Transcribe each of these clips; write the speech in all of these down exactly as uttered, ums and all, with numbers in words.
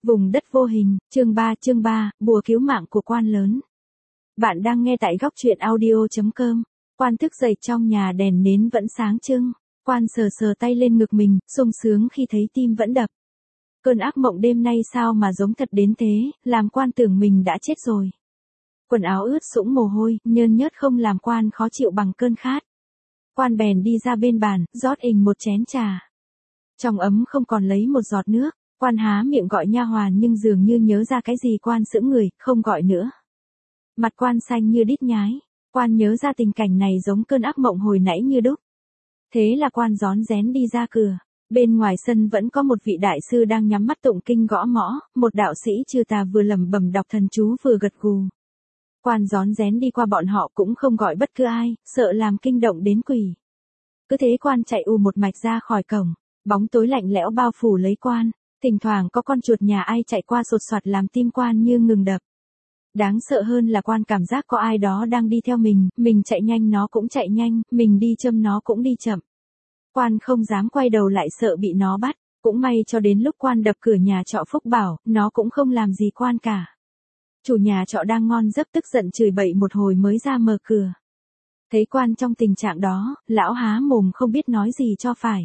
Vùng đất vô hình, chương ba chương ba, bùa cứu mạng của quan lớn. Bạn đang nghe tại góc truyện audio chấm com. Quan thức dậy trong nhà đèn nến vẫn sáng trưng. Quan sờ sờ tay lên ngực mình, sung sướng khi thấy tim vẫn đập. Cơn ác mộng đêm nay sao mà giống thật đến thế, làm quan tưởng mình đã chết rồi. Quần áo ướt sũng mồ hôi, nhơn nhớt không làm quan khó chịu bằng cơn khát. Quan bèn đi ra bên bàn, rót ình một chén trà. Trong ấm không còn lấy một giọt nước. Quan há miệng gọi nha hoàn nhưng dường như nhớ ra cái gì quan sững người, không gọi nữa. Mặt quan xanh như đít nhái. Quan nhớ ra tình cảnh này giống cơn ác mộng hồi nãy như đúc. Thế là quan rón rén đi ra cửa. Bên ngoài sân vẫn có một vị đại sư đang nhắm mắt tụng kinh gõ mõ, một đạo sĩ trừ tà vừa lẩm bẩm đọc thần chú vừa gật gù. Quan rón rén đi qua bọn họ cũng không gọi bất cứ ai, sợ làm kinh động đến quỷ. Cứ thế quan chạy ù một mạch ra khỏi cổng, bóng tối lạnh lẽo bao phủ lấy quan. Thỉnh thoảng có con chuột nhà ai chạy qua sột soạt làm tim quan như ngừng đập. Đáng sợ hơn là quan cảm giác có ai đó đang đi theo mình, mình chạy nhanh nó cũng chạy nhanh, mình đi chậm nó cũng đi chậm. Quan không dám quay đầu lại sợ bị nó bắt, cũng may cho đến lúc quan đập cửa nhà trọ Phúc Bảo, nó cũng không làm gì quan cả. Chủ nhà trọ đang ngon giấc tức giận chửi bậy một hồi mới ra mở cửa. Thấy quan trong tình trạng đó, lão há mồm không biết nói gì cho phải.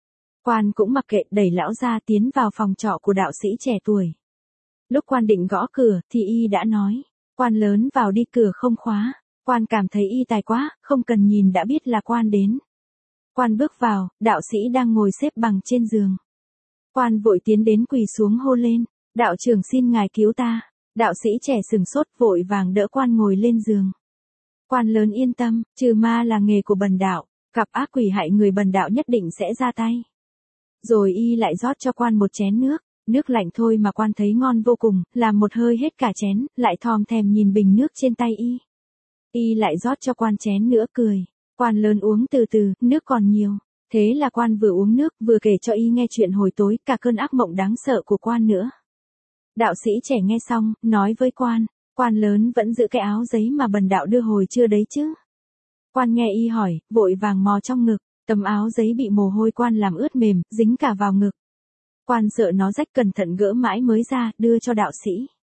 Quan cũng mặc kệ đẩy lão ra tiến vào phòng trọ của đạo sĩ trẻ tuổi. Lúc quan định gõ cửa thì y đã nói, quan lớn vào đi cửa không khóa. Quan cảm thấy y tài quá, không cần nhìn đã biết là quan đến. Quan bước vào, đạo sĩ đang ngồi xếp bằng trên giường. Quan vội tiến đến quỳ xuống hô lên, đạo trưởng xin ngài cứu ta. Đạo sĩ trẻ sừng sốt vội vàng đỡ quan ngồi lên giường. Quan lớn yên tâm, trừ ma là nghề của bần đạo, gặp ác quỷ hại người bần đạo nhất định sẽ ra tay. Rồi y lại rót cho quan một chén nước, nước lạnh thôi mà quan thấy ngon vô cùng, làm một hơi hết cả chén, lại thòm thèm nhìn bình nước trên tay y. Y lại rót cho quan chén nữa cười, quan lớn uống từ từ, nước còn nhiều. Thế là quan vừa uống nước vừa kể cho y nghe chuyện hồi tối cả cơn ác mộng đáng sợ của quan nữa. Đạo sĩ trẻ nghe xong, nói với quan, quan lớn vẫn giữ cái áo giấy mà bần đạo đưa hồi trưa đấy chứ. Quan nghe y hỏi, vội vàng mò trong ngực. Tấm áo giấy bị mồ hôi quan làm ướt mềm, dính cả vào ngực. Quan sợ nó rách cẩn thận gỡ mãi mới ra, đưa cho đạo sĩ.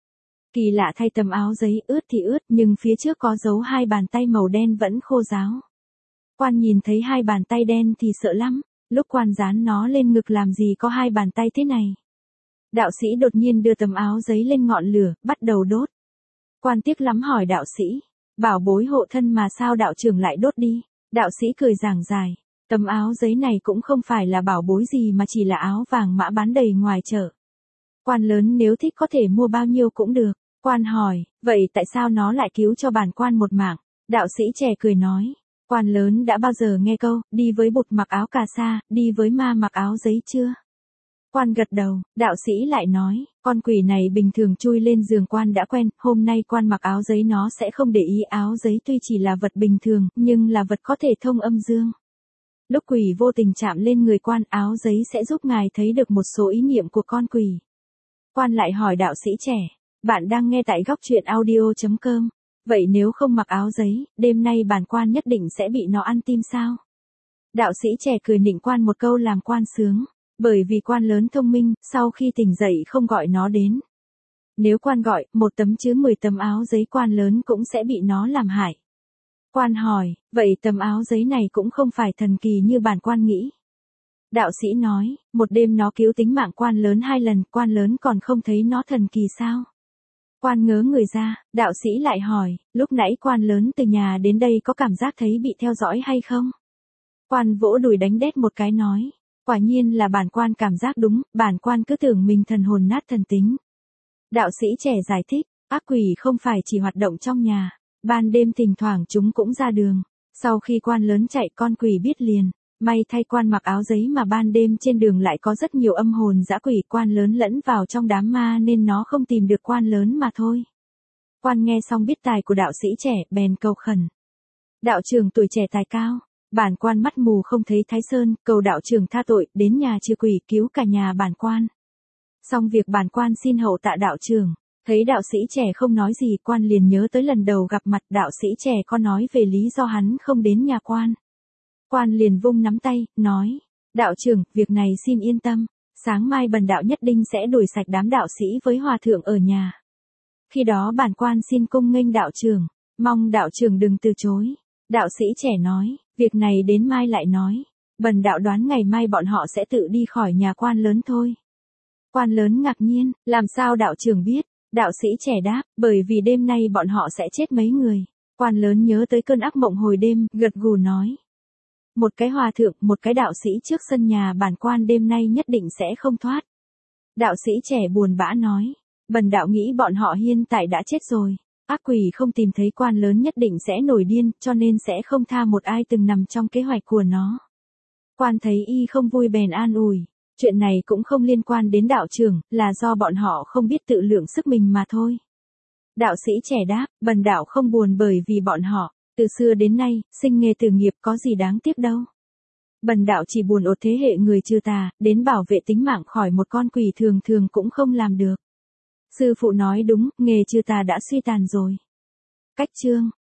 Kỳ lạ thay tấm áo giấy ướt thì ướt, nhưng phía trước có dấu hai bàn tay màu đen vẫn khô ráo. Quan nhìn thấy hai bàn tay đen thì sợ lắm, lúc quan dán nó lên ngực làm gì có hai bàn tay thế này. Đạo sĩ đột nhiên đưa tấm áo giấy lên ngọn lửa, bắt đầu đốt. Quan tiếc lắm hỏi đạo sĩ, bảo bối hộ thân mà sao đạo trưởng lại đốt đi. Đạo sĩ cười giảng giải. Tấm áo giấy này cũng không phải là bảo bối gì mà chỉ là áo vàng mã bán đầy ngoài chợ. Quan lớn nếu thích có thể mua bao nhiêu cũng được. Quan hỏi, vậy tại sao nó lại cứu cho bản quan một mạng? Đạo sĩ trẻ cười nói, quan lớn đã bao giờ nghe câu, đi với bụt mặc áo cà sa, đi với ma mặc áo giấy chưa? Quan gật đầu, đạo sĩ lại nói, con quỷ này bình thường chui lên giường quan đã quen, hôm nay quan mặc áo giấy nó sẽ không để ý áo giấy tuy chỉ là vật bình thường, nhưng là vật có thể thông âm dương. Lúc quỷ vô tình chạm lên người quan áo giấy sẽ giúp ngài thấy được một số ý niệm của con quỷ. Quan lại hỏi đạo sĩ trẻ, bạn đang nghe tại góc truyện audio chấm com, vậy nếu không mặc áo giấy, đêm nay bản quan nhất định sẽ bị nó ăn tim sao? Đạo sĩ trẻ cười nịnh quan một câu làm quan sướng, bởi vì quan lớn thông minh, sau khi tỉnh dậy không gọi nó đến. Nếu quan gọi, một tấm chứ mười tấm áo giấy quan lớn cũng sẽ bị nó làm hại. Quan hỏi, vậy tấm áo giấy này cũng không phải thần kỳ như bản quan nghĩ. Đạo sĩ nói, một đêm nó cứu tính mạng quan lớn hai lần, quan lớn còn không thấy nó thần kỳ sao? Quan ngớ người ra, đạo sĩ lại hỏi, lúc nãy quan lớn từ nhà đến đây có cảm giác thấy bị theo dõi hay không? Quan vỗ đùi đánh đét một cái nói, quả nhiên là bản quan cảm giác đúng, bản quan cứ tưởng mình thần hồn nát thần tính. Đạo sĩ trẻ giải thích, ác quỷ không phải chỉ hoạt động trong nhà. Ban đêm thỉnh thoảng chúng cũng ra đường. Sau khi quan lớn chạy con quỷ biết liền. May thay quan mặc áo giấy mà ban đêm trên đường lại có rất nhiều âm hồn dã quỷ quan lớn lẫn vào trong đám ma nên nó không tìm được quan lớn mà thôi. Quan nghe xong biết tài của đạo sĩ trẻ bèn cầu khẩn. Đạo trưởng tuổi trẻ tài cao. Bản quan mắt mù không thấy Thái Sơn, cầu đạo trưởng tha tội, đến nhà trừ quỷ cứu cả nhà bản quan. Xong việc bản quan xin hậu tạ đạo trưởng. Thấy đạo sĩ trẻ không nói gì quan liền nhớ tới lần đầu gặp mặt đạo sĩ trẻ có nói về lý do hắn không đến nhà quan. Quan liền vung nắm tay, nói, đạo trưởng, việc này xin yên tâm, Sáng mai bần đạo nhất định sẽ đuổi sạch đám đạo sĩ với hòa thượng ở nhà. Khi đó bản quan xin cung nghênh đạo trưởng, mong đạo trưởng đừng từ chối. Đạo sĩ trẻ nói, việc này đến mai lại nói. Bần đạo đoán ngày mai bọn họ sẽ tự đi khỏi nhà quan lớn thôi. Quan lớn ngạc nhiên, làm sao đạo trưởng biết? Đạo sĩ trẻ đáp, bởi vì đêm nay bọn họ sẽ chết mấy người. Quan lớn nhớ tới cơn ác mộng hồi đêm, gật gù nói. Một cái hòa thượng, một cái đạo sĩ trước sân nhà bản quan đêm nay nhất định sẽ không thoát. Đạo sĩ trẻ buồn bã nói, bần đạo nghĩ bọn họ hiện tại đã chết rồi. Ác quỷ không tìm thấy quan lớn nhất định sẽ nổi điên, cho nên sẽ không tha một ai từng nằm trong kế hoạch của nó. Quan thấy y không vui bèn an ủi, chuyện này cũng không liên quan đến đạo trưởng, là do bọn họ không biết tự lượng sức mình mà thôi. Đạo sĩ trẻ đáp, bần đạo không buồn bởi vì bọn họ, từ xưa đến nay, sinh nghề tử nghiệp có gì đáng tiếc đâu. Bần đạo chỉ buồn ột thế hệ người trừ tà, đến bảo vệ tính mạng khỏi một con quỷ thường thường cũng không làm được. Sư phụ nói đúng, nghề trừ tà đã suy tàn rồi. Cách chương